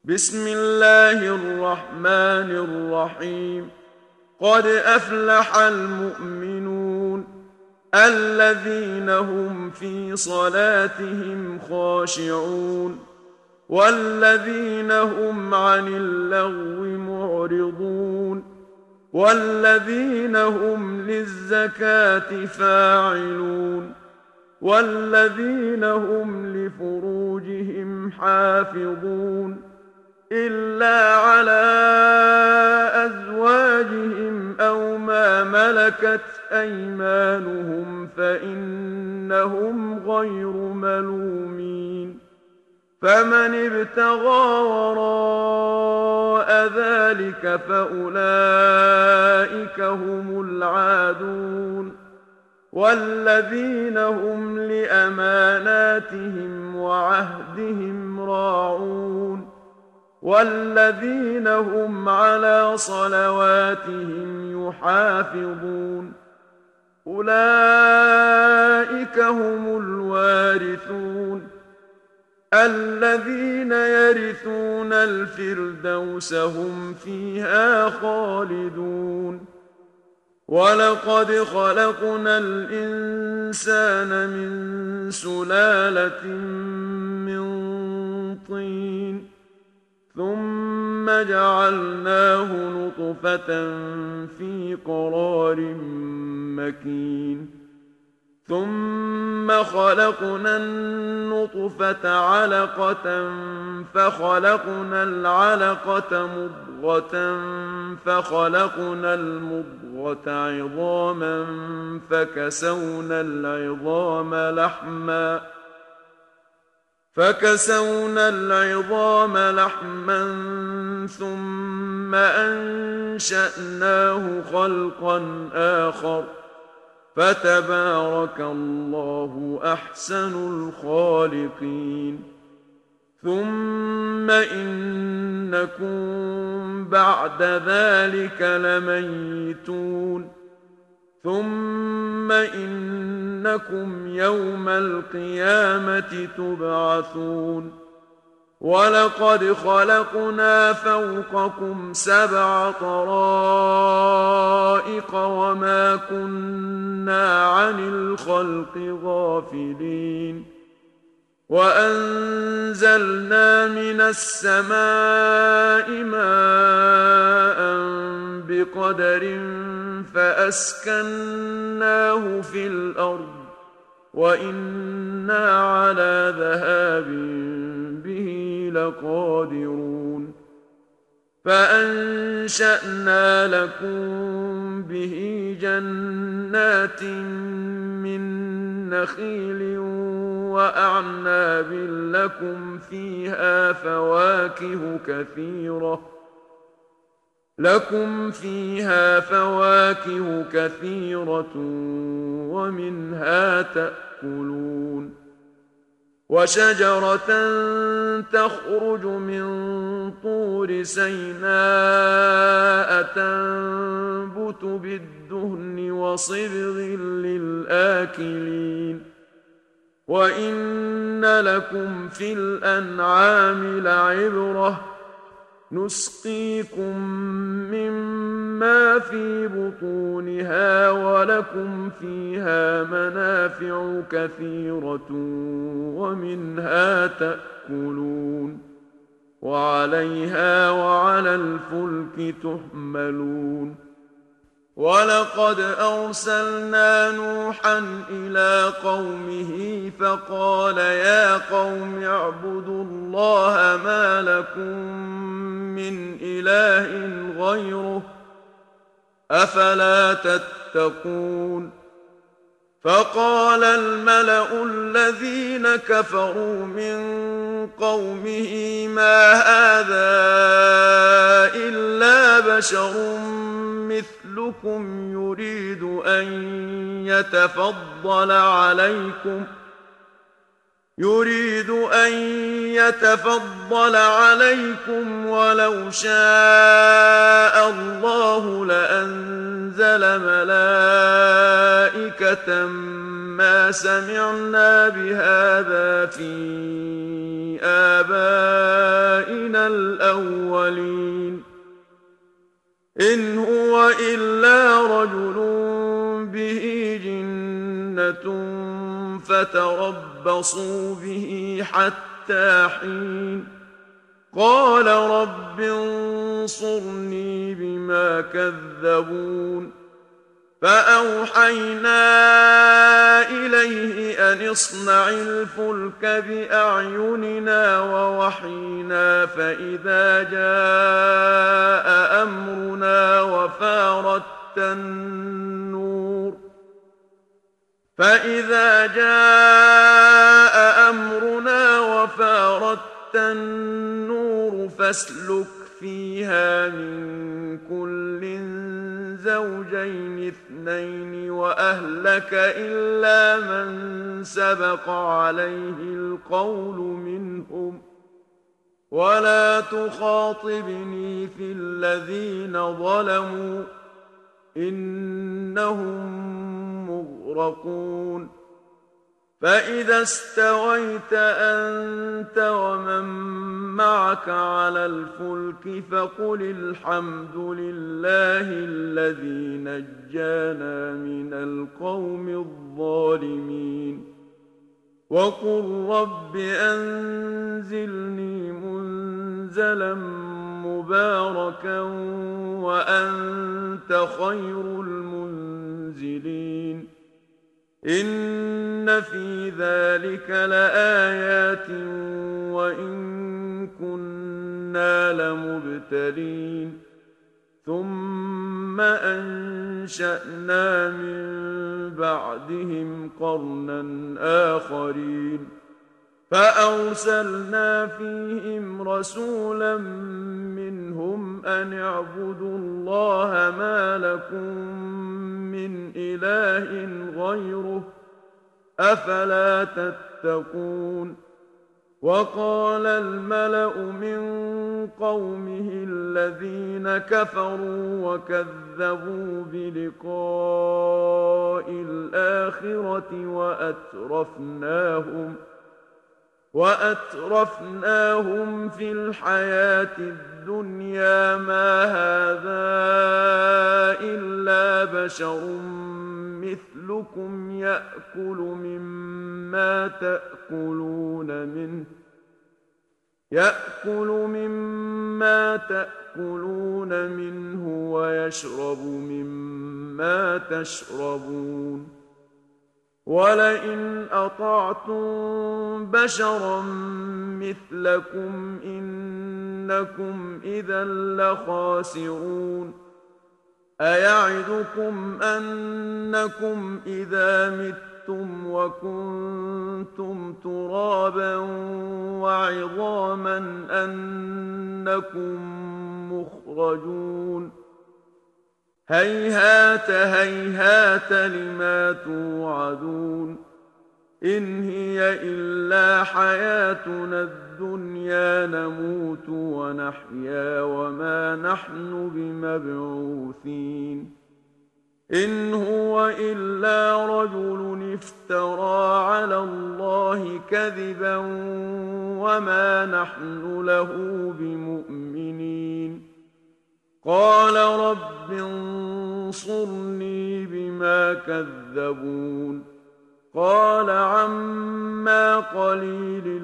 بسم الله الرحمن الرحيم. قد أفلح المؤمنون الذين هم في صلاتهم خاشعون والذين هم عن اللغو معرضون والذين هم للزكاة فاعلون والذين هم لفروجهم حافظون إلا على أزواجهم أو ما ملكت أيمانهم فإنهم غير ملومين. فمن ابتغى وراء ذلك فأولئك هم العادون والذين هم لأماناتهم وعهدهم راعون والذين هم على صلواتهم يحافظون. أولئك هم الوارثون الذين يرثون الفردوس هم فيها خالدون. ولقد خلقنا الإنسان من سلالة من طين ثم جعلناه نطفة في قرار مكين ثم خلقنا النطفة علقة فخلقنا العلقة مضغة فخلقنا المضغة عظاما فكسونا العظام لحما ثم أنشأناه خلقا آخر فتبارك الله أحسن الخالقين. ثم إنكم بعد ذلك لميتون ثم إنكم يوم القيامة تبعثون. ولقد خلقنا فوقكم 7 طرائق وما كنا عن الخلق غافلين. وأنزلنا من السماء ماء بقدر فأسكناه في الأرض وإنا على ذهاب به لقادرون. فأنشأنا لكم به جنات من نخيل وأعناب لكم فيها فواكه كثيرة ومنها تأكلون. وشجرة تخرج من طور سيناء تنبت بالدهن وصبغ للآكلين. وإن لكم في الأنعام لعبرة نسقيكم مما في بطونها ولكم فيها منافع كثيرة ومنها تأكلون وعليها وعلى الفلك تحملون. ولقد أرسلنا نوحا إلى قومه فقال يا قوم اعبدوا الله ما لكم من إله غيره أفلا تتقون. فقال الملأ الذين كفروا من قومه ما هذا إلا بشر مثلكم يريد أن يتفضل عليكم ولو شاء الله لأنزل ملائكة ما سمعنا بهذا في آبائنا الأولين إن هو إلا رجل به جنة فتربصوا به حتى حين قال رب انصرني بما كذبون فأوحينا إليه أن اصنع الفلك بأعيننا ووحينا فإذا جاء أمرنا وفارت النور فاسلك فيها من كل زوجين اثنين وأهلك إلا من سبق عليه القول منهم ولا تخاطبني في الذين ظلموا إنهم مغرقون فإذا استويت أنت ومن معك على الفلك فقل الحمد لله الذي نجانا من القوم الظالمين وقل رب أنزلني منزلا مباركا وأنت خير المنزلين إن في ذلك لآيات وإن كنا لمبتلين ثم أنشأنا من بعدهم قرنا آخرين فأرسلنا فيهم رسولا منهم أن اعبدوا الله ما لكم من إله غيره أفلا تتقون وقال الملأ من قومه الذين كفروا وكذبوا بلقاء الآخرة وأترفناهم في الحياة الدنيا ما هذا إلا بشر مثلكم يأكل مما تأكلون منه ويشرب مما تشربون ولئن أطعتم بشرا مثلكم إنكم إذا لخاسرون أيعدكم أنكم إذا متم وكنتم ترابا وعظاما أنكم مخرجون هيهات هيهات لما توعدون إن هي إلا حياتنا الدنيا نموت ونحيا وما نحن بمبعوثين إن هو إلا رجل افترى على الله كذبا وما نحن له بمؤمنين قال رب انصرني بما كذبون قال عما قليل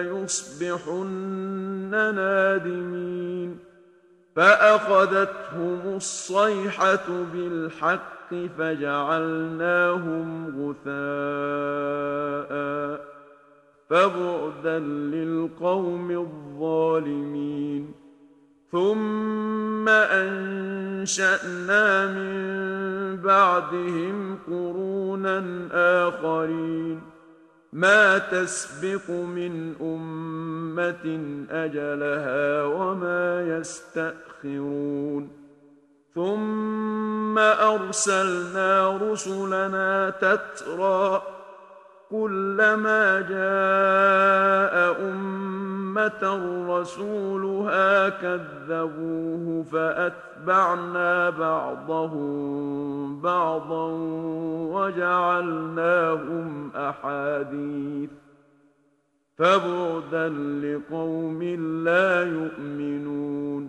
ليصبحن نادمين فأخذتهم الصيحة بالحق فجعلناهم غثاء فبعدا للقوم الظالمين ثم أنشأنا من بعدهم قرونا آخرين ما تسبق من أمة أجلها وما يستأخرون ثم أرسلنا رسلنا تترى كلما جاء أمة رسولها كذبوه فأتبعنا بعضهم بعضا وجعلناهم أحاديث فبعدا لقوم لا يؤمنون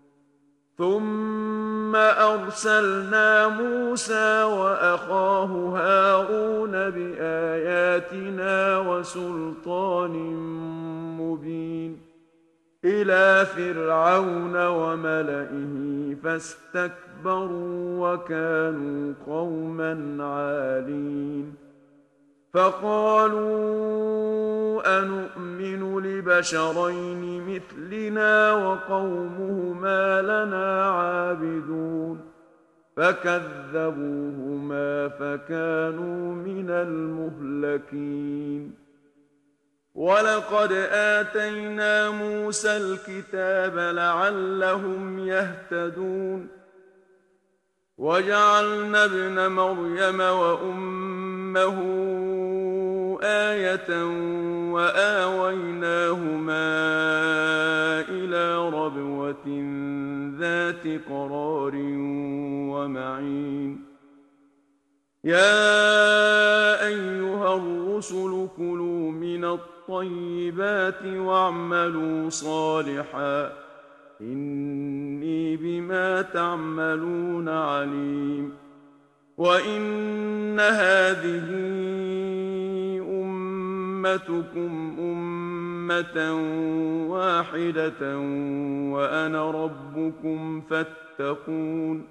ثم أرسلنا موسى وأخاه هارون بآياتنا وسلطان مبين إلى فرعون وملئه فاستكبروا وكانوا قوما عالين فقالوا أنؤمن لبشرين مثلنا وقومهما لنا عابدون فكذبوهما فكانوا من المهلكين ولقد آتينا موسى الكتاب لعلهم يهتدون وجعلنا ابن مريم وأمه آية وآويناهما إلى ربوة ذات قرار ومعين يا أيها الرسل كلوا من الطيبات واعملوا صالحا إني بما تعملون عليم وإن هذه أمتكم أمة واحدة وأنا ربكم فاتقون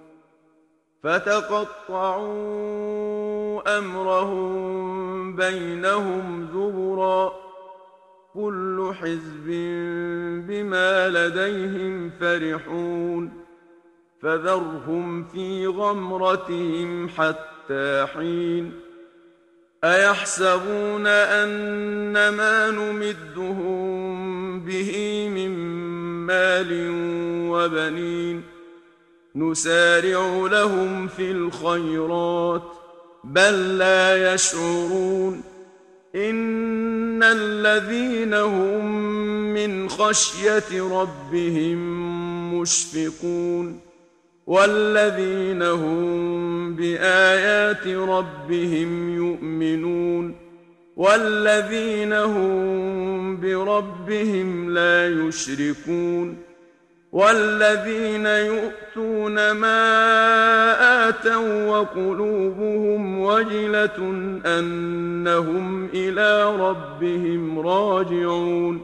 فتقطعوا أمرهم بينهم زبرا كل حزب بما لديهم فرحون فذرهم في غمرتهم حتى حين أيحسبون أن ما نمدهم به من مال وبنين نسارع لهم في الخيرات بل لا يشعرون إن الذين هم من خشية ربهم مشفقون والذين هم بآيات ربهم يؤمنون والذين هم بربهم لا يشركون والذين يؤتون ما آتوا وقلوبهم وجلة أنهم إلى ربهم راجعون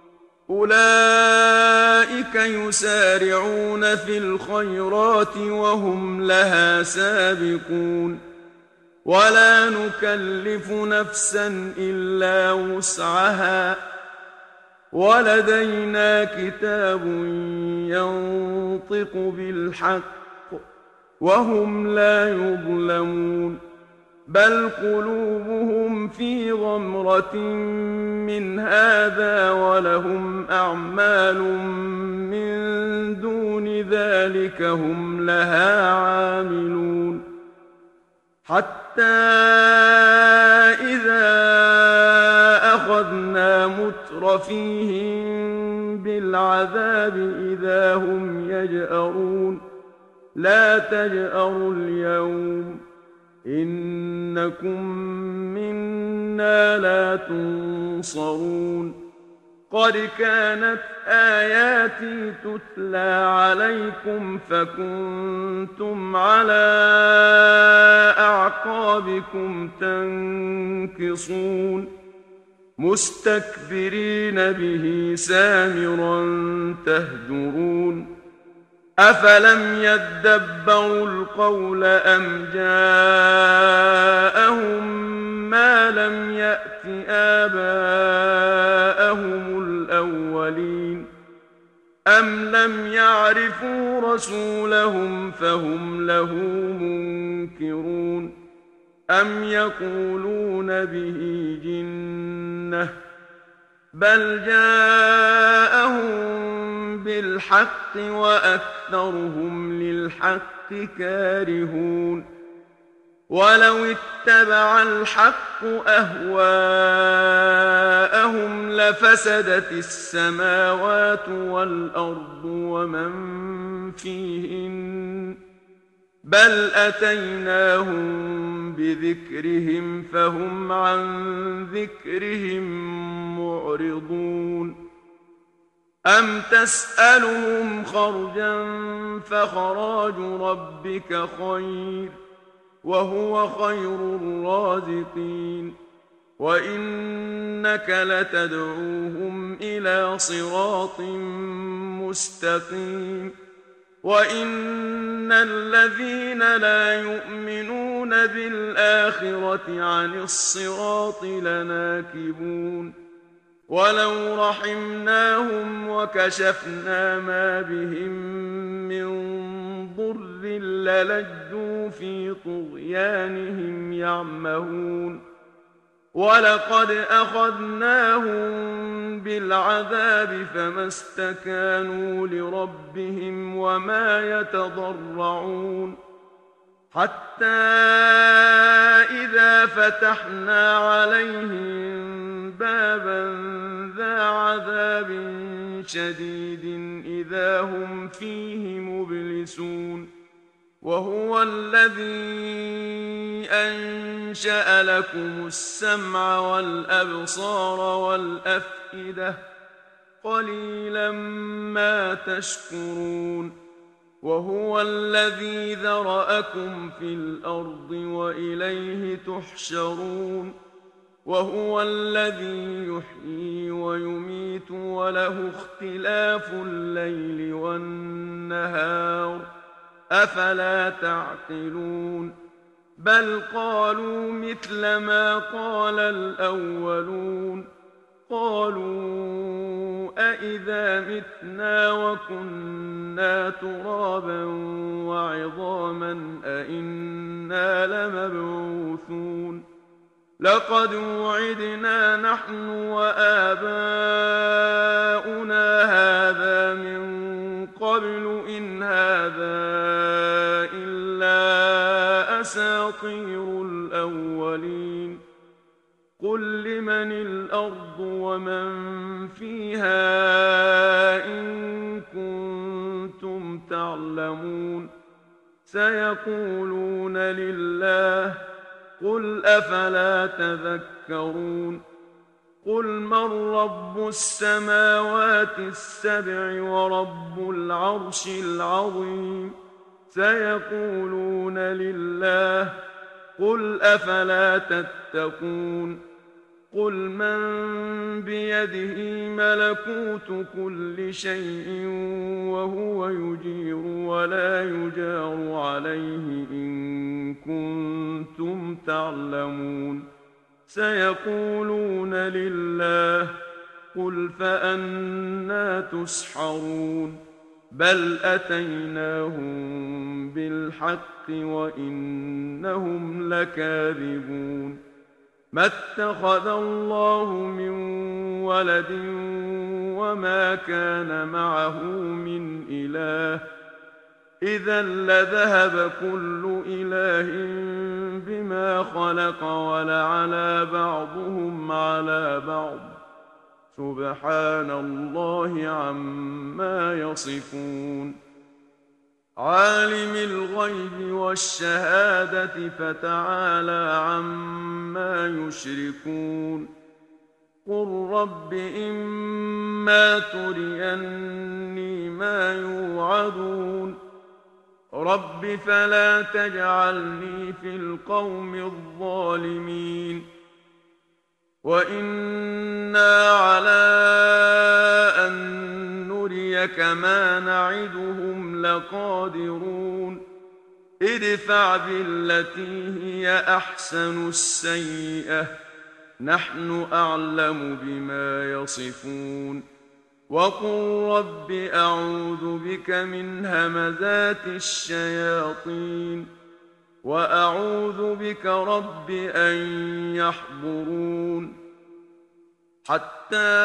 أولئك يسارعون في الخيرات وهم لها سابقون ولا نكلف نفسا إلا وسعها ولدينا كتاب ينطق بالحق وهم لا يظلمون بل قلوبهم في غمرة من هذا ولهم أعمال من دون ذلك هم لها عاملون حتى إذا أخذنا مترفيهم بالعذاب إذا هم يجأرون لا تجأروا اليوم إنكم منا لا تنصرون قد كانت آياتي تتلى عليكم فكنتم على أعقابكم تنكصون مستكبرين به سامرا تهجرون أفلم يدبروا القول أم جاءهم ما لم يأت آباءهم الأولين أم لم يعرفوا رسولهم فهم له منكرون أم يقولون به جنة بل جاءهم بالحق وأكثرهم للحق كارهون ولو اتبع الحق أهواءهم لفسدت السماوات والأرض ومن فيهن بل أتيناهم بذكرهم فهم عن ذكرهم معرضون أم تسألهم خرجا فخراج ربك خير وهو خير الرازقين وإنك لتدعوهم إلى صراط مستقيم وإن الذين لا يؤمنون بالآخرة عن الصراط لناكبون ولو رحمناهم وكشفنا ما بهم من ضر للجوا في طغيانهم يعمهون ولقد أخذناهم بالعذاب فما استكانوا لربهم وما يتضرعون حتى إذا فتحنا عليهم بابا ذا عذاب شديد إذا هم فيه مبلسون وهو الذي أنشأ لكم السمع والأبصار والأفئدة قليلا ما تشكرون وهو الذي ذرأكم في الأرض وإليه تحشرون وهو الذي يحيي ويميت وله اختلاف الليل والنهار أفلا تعقلون بل قالوا مثل ما قال الأولون قالوا أإذا متنا وكنا ترابا وعظاما أإنا لمبعوثون لقد وعدنا نحن وآباؤنا هذا من قبل إن هذا إلا أساطير الأولين قل لمن الأرض ومن فيها إن كنتم تعلمون سيقولون لله قل أفلا تذكرون قل من رب السماوات السبع ورب العرش العظيم سيقولون لله قل أفلا تتقون قل من بيده ملكوت كل شيء وهو يجير ولا يجار عليه إن كنتم تعلمون سيقولون لله قل فأنى تسحرون بل أتيناهم بالحق وإنهم لكاذبون ما اتخذ الله من ولد وما كان معه من إله إذا لذهب كل إله بما خلق ولعلى بعضهم على بعض سبحان الله عما يصفون عالم الغيب والشهادة فتعالى عما يشركون قل رب إما تريني ما يوعدون رب فلا تجعلني في القوم الظالمين وإنا على أن نريك ما نعدهم لقادرون ادفع بالتي هي أحسن السيئة نحن أعلم بما يصفون وقل رب أعوذ بك من همزات الشياطين وأعوذ بك رب أن يحضرون حتى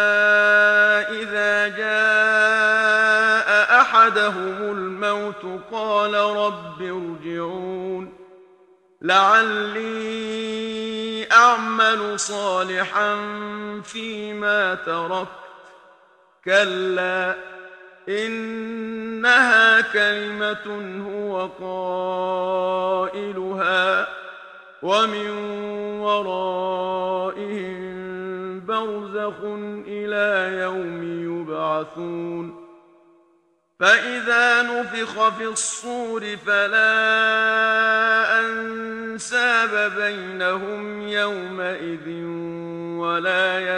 إذا جاء أحدهم الموت قال رب ارجعون لعلي أعمل صالحا فيما تركت كلا إنها كلمة هو قائلها ومن ورائهم برزخ إلى يوم يبعثون فإذا نفخ في الصور فلا أنساب بينهم يومئذ ولا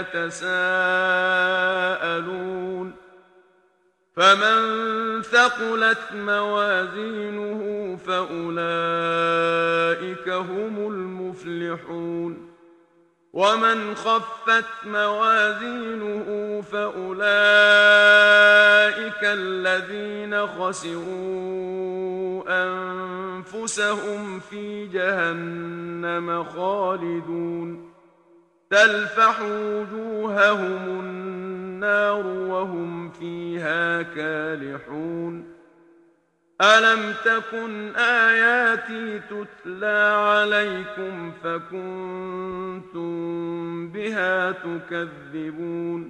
يتساءلون فمن ثقلت موازينه فأولئك هم المفلحون ومن خفت موازينه فأولئك الذين خسروا أنفسهم في جهنم خالدون تلفح وجوههم النار وهم فيها كالحون ألم تكن آياتي تتلى عليكم فكنتم بها تكذبون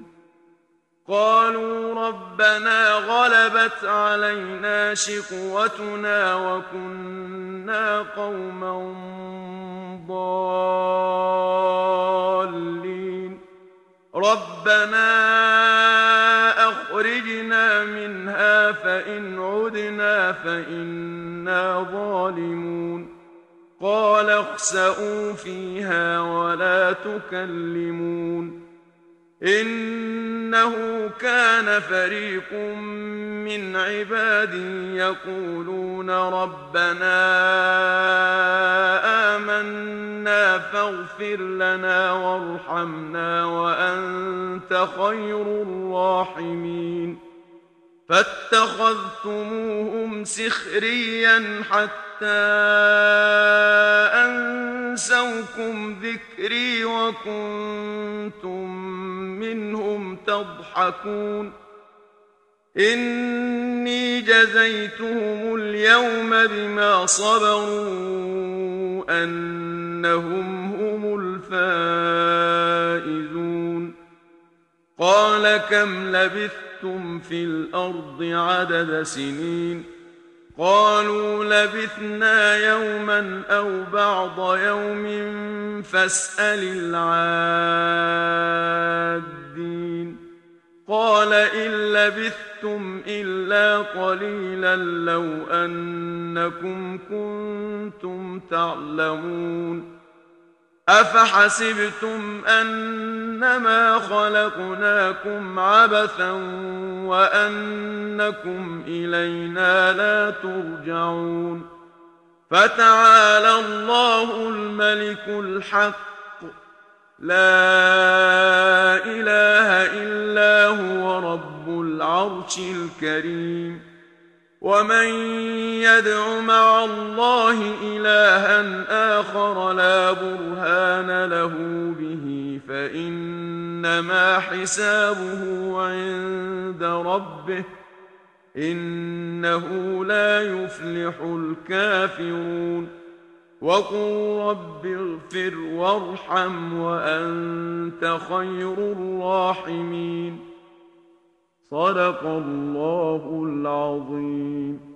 قالوا ربنا غلبت علينا شقوتنا وكنا قوما ضالين ربنا أخرجنا منها فإن عدنا فإنا ظالمون قال اخسئوا فيها ولا تكلمون إنه كان فريق من عبادي يقولون ربنا آمنا فاغفر لنا وارحمنا وأنت خير الراحمين فاتخذتموهم سخريا حتى أنسوكم ذكري وكنتم منهم تضحكون إني جزيتهم اليوم بما صبروا أنهم هم الفائزون قال كم لبثتم في الأرض عدد سنين قالوا لبثنا يوما أو بعض يوم فاسأل العادين قال إن لبثتم إلا قليلا لو أنكم كنتم تعلمون أفحسبتم أنما خلقناكم عبثا وأنكم إلينا لا ترجعون فتعالى الله الملك الحق لا إله إلا هو رب العرش الكريم ومن يدع مع الله إلها آخر لا برهان له به فإنما حسابه عند ربه إنه لا يفلح الكافرون وقل رب اغفر وارحم وأنت خير الراحمين صدق الله العظيم